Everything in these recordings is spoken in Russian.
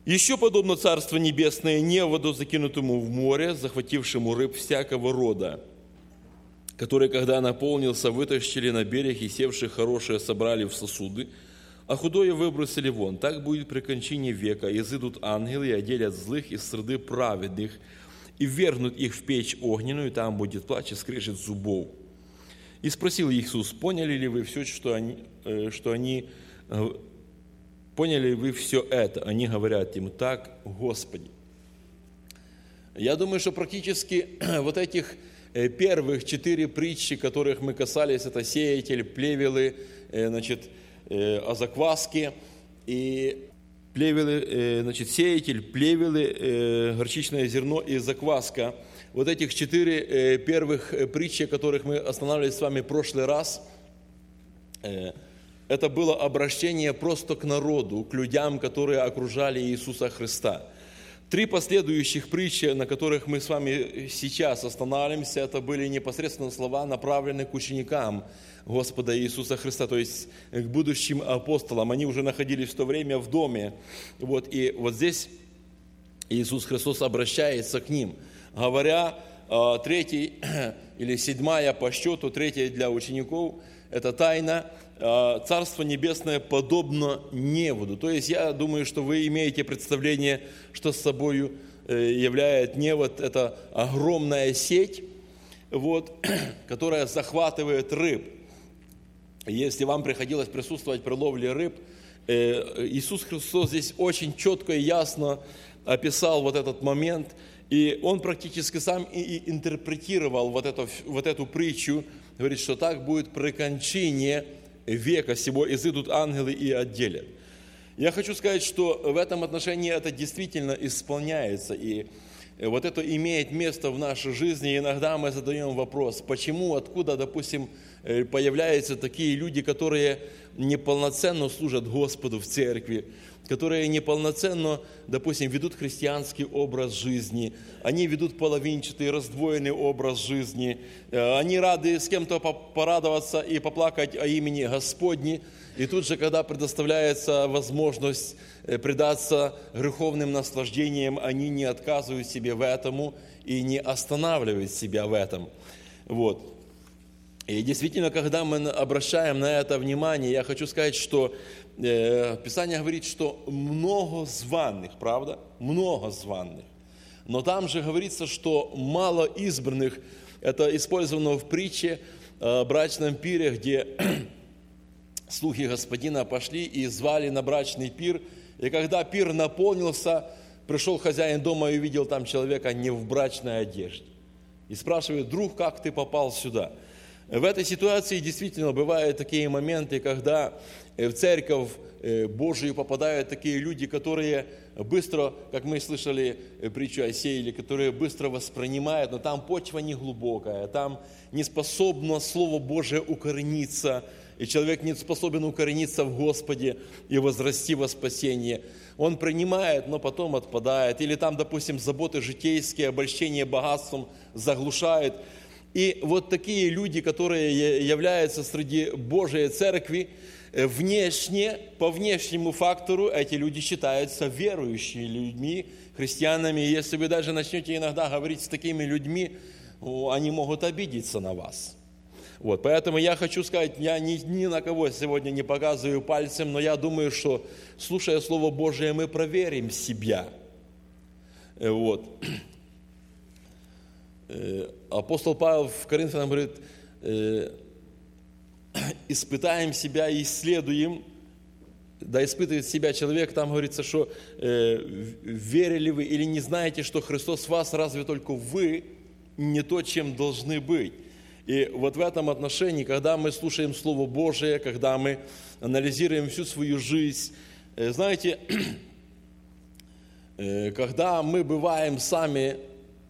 Еще подобно Царство Небесное неводу, закинутому в море, захватившему рыб всякого рода, который, когда наполнился, вытащили на берег, и севшие хорошие собрали в сосуды, а худое выбросили вон. Так будет при кончине века. Изыдут ангелы и отделят злых из среды праведных, и ввергнут их в печь огненную, и там будет плач и скрежет зубов. И спросил Иисус: поняли ли вы все, поняли ли вы все это? Они говорят ему: так, Господи. Я думаю, что практически вот этих первых 4 притчи, которых мы касались, это сеятель, плевелы, о закваске, и плевелы, сеятель, плевелы, горчичное зерно и закваска. Вот этих 4 первых притчи, о которых мы останавливались с вами в прошлый раз, это было обращение просто к народу, к людям, которые окружали Иисуса Христа. 3 последующих притчи, на которых мы с вами сейчас останавливаемся, это были непосредственно слова, направленные к ученикам Господа Иисуса Христа, то есть к будущим апостолам. Они уже находились в то время в доме. И вот здесь Иисус Христос обращается к ним, говоря, 3 или 7 по счету, 3 для учеников, это тайна, Царство Небесное подобно неводу. То есть я думаю, что вы имеете представление, что с собой является невод. Это огромная сеть, которая захватывает рыб. Если вам приходилось присутствовать при ловле рыб, Иисус Христос здесь очень четко и ясно описал вот этот момент, и Он практически сам и интерпретировал вот эту притчу, говорит, что так будет при кончине века сего, изыдут ангелы и отделят. Я хочу сказать, что в этом отношении это действительно исполняется, и вот это имеет место в нашей жизни. Иногда мы задаем вопрос, почему, откуда, допустим, появляются такие люди, которые неполноценно служат Господу в церкви, которые неполноценно, допустим, ведут христианский образ жизни, они ведут половинчатый, раздвоенный образ жизни, они рады с кем-то порадоваться и поплакать о имени Господне, и тут же, когда предоставляется возможность предаться греховным наслаждениям, они не отказывают себе в этом и не останавливают себя в этом. И действительно, когда мы обращаем на это внимание, я хочу сказать, что Писание говорит, что много званых, правда? Много званых. Но там же говорится, что мало избранных. Это использовано в притче о брачном пире, где слуги господина пошли и звали на брачный пир. И когда пир наполнился, пришел хозяин дома и увидел там человека не в брачной одежде. И спрашивает: друг, как ты попал сюда? В этой ситуации действительно бывают такие моменты, когда в церковь Божию попадают такие люди, которые быстро, как мы слышали притчу о сеятеле, которые быстро воспринимают, но там почва не глубокая, там не способно Слово Божие укорениться, и человек не способен укорениться в Господе и возрасти во спасение. Он принимает, но потом отпадает. Или там, допустим, заботы житейские, обольщение богатством заглушает. И вот такие люди, которые являются среди Божией Церкви, внешне, по внешнему фактору эти люди считаются верующими людьми, христианами. И если вы даже начнете иногда говорить с такими людьми, они могут обидеться на вас. Поэтому я хочу сказать, я ни на кого сегодня не показываю пальцем, но я думаю, что, слушая Слово Божие, мы проверим себя. Апостол Павел в Коринфянам говорит: испытаем себя и исследуем, да испытывает себя человек, там говорится, что верили вы или не знаете, что Христос в вас, разве только вы не то, чем должны быть. И вот в этом отношении, когда мы слушаем Слово Божие, когда мы анализируем всю свою жизнь, знаете, когда мы бываем сами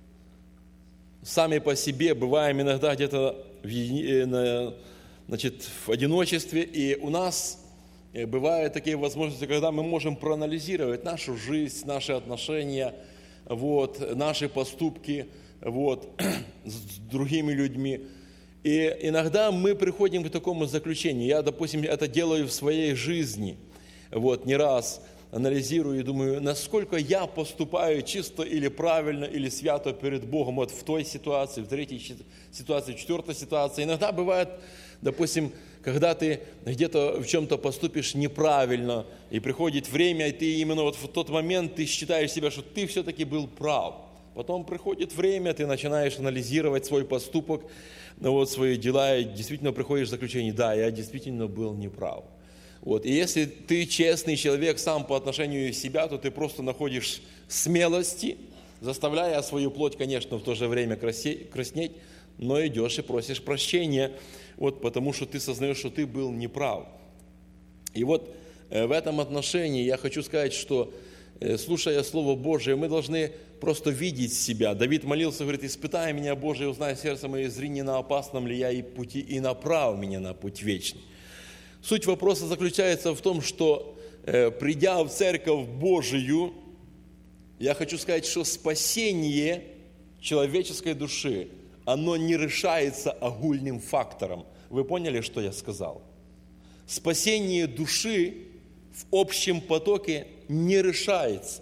по себе, бываем иногда где-то в одиночестве, и у нас бывают такие возможности, когда мы можем проанализировать нашу жизнь, наши отношения, наши поступки с другими людьми. И иногда мы приходим к такому заключению. Я, допустим, это делаю в своей жизни, не раз. анализирую и думаю, насколько я поступаю чисто или правильно, или свято перед Богом вот в той ситуации, в третьей ситуации, в четвертой ситуации. Иногда бывает, допустим, когда ты где-то в чем-то поступишь неправильно, и приходит время, и ты именно вот в тот момент ты считаешь себя, что ты все-таки был прав. Потом приходит время, ты начинаешь анализировать свой поступок, вот, свои дела, и действительно приходишь к заключению, да, я действительно был неправ. Вот. И если ты честный человек сам по отношению к себе, то ты просто находишь смелости, заставляя свою плоть, конечно, в то же время краснеть, но идешь и просишь прощения, вот, потому что ты сознаешь, что ты был неправ. И вот в этом отношении я хочу сказать, что, слушая Слово Божие, мы должны просто видеть себя. Давид молился, говорит, испытай меня, Боже, и узнай сердце мое, зри, не на опасном ли я и пути, и направь меня на путь вечный. Суть вопроса заключается в том, что, придя в Церковь Божию, я хочу сказать, что спасение человеческой души, оно не решается огульным фактором. Вы поняли, что я сказал? Спасение души в общем потоке не решается.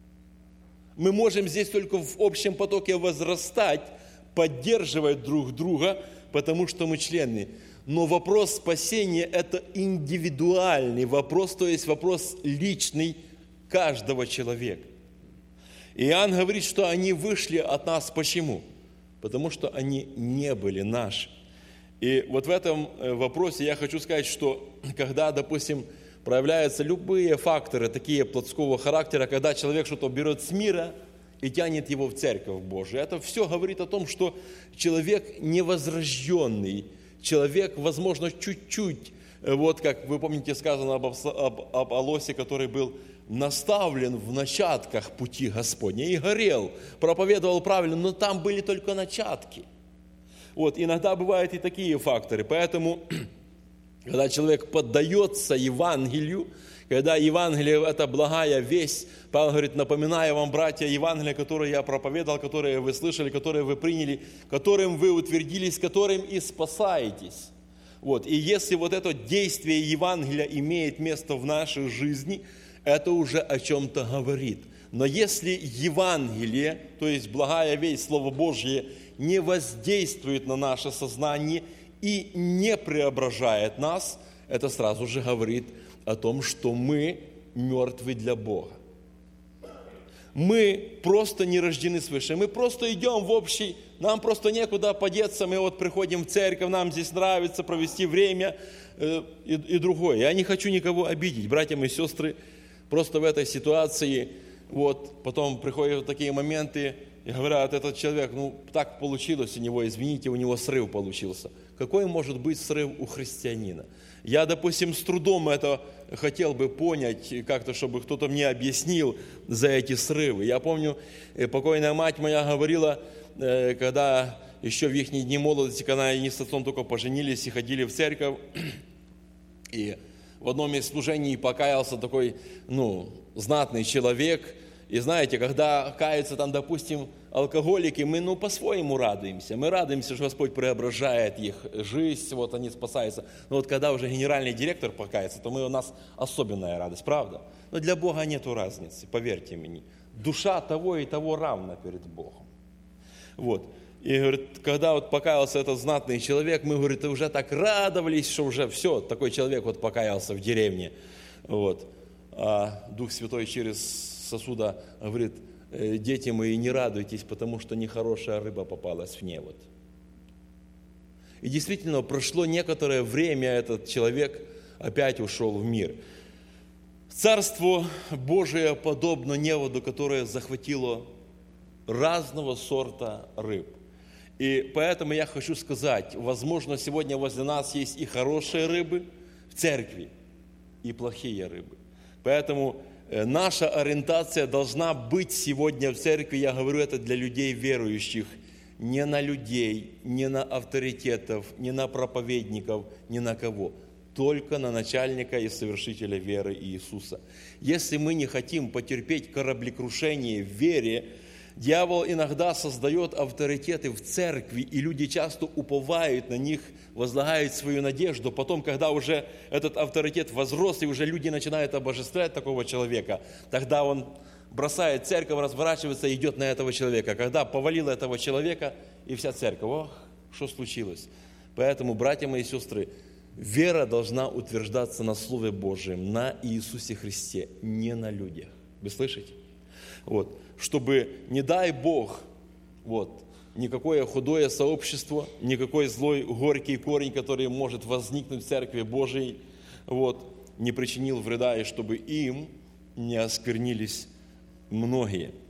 Мы можем здесь только в общем потоке возрастать, поддерживать друг друга, потому что мы члены. Но вопрос спасения – это индивидуальный вопрос, то есть вопрос личный каждого человека. Иоанн говорит, что они вышли от нас. Почему? Потому что они не были наши. И вот в этом вопросе я хочу сказать, что когда, допустим, проявляются любые факторы такие плотского характера, когда человек что-то берет с мира и тянет его в Церковь Божию. Это все говорит о том, что человек невозрожденный, человек, возможно, чуть-чуть, вот как вы помните, сказано об Алосе, который был наставлен в начатках пути Господня и горел, проповедовал правильно, но там были только начатки. Вот, иногда бывают и такие факторы, поэтому когда человек поддается Евангелию, когда Евангелие – это благая весть, Павел говорит, напоминаю вам, братья, Евангелие, которое я проповедовал, которое вы слышали, которое вы приняли, которым вы утвердились, которым и спасаетесь. Вот. И если вот это действие Евангелия имеет место в нашей жизни, это уже о чем-то говорит. Но если Евангелие, то есть благая весть, Слово Божье, не воздействует на наше сознание и не преображает нас, это сразу же говорит о том, что мы мертвы для Бога. Мы просто не рождены свыше, мы просто идем в общий, нам просто некуда подеться, мы вот приходим в церковь, нам здесь нравится провести время и другое. Я не хочу никого обидеть, братья и сестры, просто в этой ситуации, вот, потом приходят такие моменты, и говорят, этот человек, так получилось у него, извините, у него срыв получился. Какой может быть срыв у христианина? Я, допустим, с трудом это хотел бы понять, как-то, чтобы кто-то мне объяснил за эти срывы. Я помню, покойная мать моя говорила, когда еще в их дни молодости, когда они с отцом только поженились и ходили в церковь, и в одном из служений покаялся такой, знатный человек. И знаете, когда каются там, допустим, алкоголики, мы по-своему радуемся. Мы радуемся, что Господь преображает их жизнь, вот они спасаются. Но вот когда уже генеральный директор покается, то у нас особенная радость, правда? Но для Бога нету разницы, поверьте мне. Душа того и того равна перед Богом. Вот. И говорит, когда вот покаялся этот знатный человек, мы, говорит, уже так радовались, что уже все, такой человек вот покаялся в деревне. Вот. А Дух Святой через сосуда говорит, дети мои, не радуйтесь, потому что нехорошая рыба попалась в невод. И действительно, прошло некоторое время, этот человек опять ушел в мир. Царство Божие подобно неводу, которое захватило разного сорта рыб. И поэтому я хочу сказать, возможно, сегодня возле нас есть и хорошие рыбы в церкви, и плохие рыбы. Поэтому наша ориентация должна быть сегодня в церкви, я говорю это для людей верующих, не на людей, не на авторитетов, не на проповедников, ни на кого, только на начальника и совершителя веры Иисуса. Если мы не хотим потерпеть кораблекрушение в вере, Дьявол иногда создает авторитеты в церкви, и люди часто уповают на них, возлагают свою надежду. Потом, когда уже этот авторитет возрос, и уже люди начинают обожествлять такого человека, тогда он бросает церковь, разворачивается и идет на этого человека. Когда повалило этого человека, и вся церковь, ох, что случилось? Поэтому, братья мои и сестры, вера должна утверждаться на Слове Божьем, на Иисусе Христе, не на людях. Вы слышите? Вот. Чтобы, не дай Бог, вот, никакое худое сообщество, никакой злой горький корень, который может возникнуть в Церкви Божией, вот, не причинил вреда, и чтобы им не осквернились многие.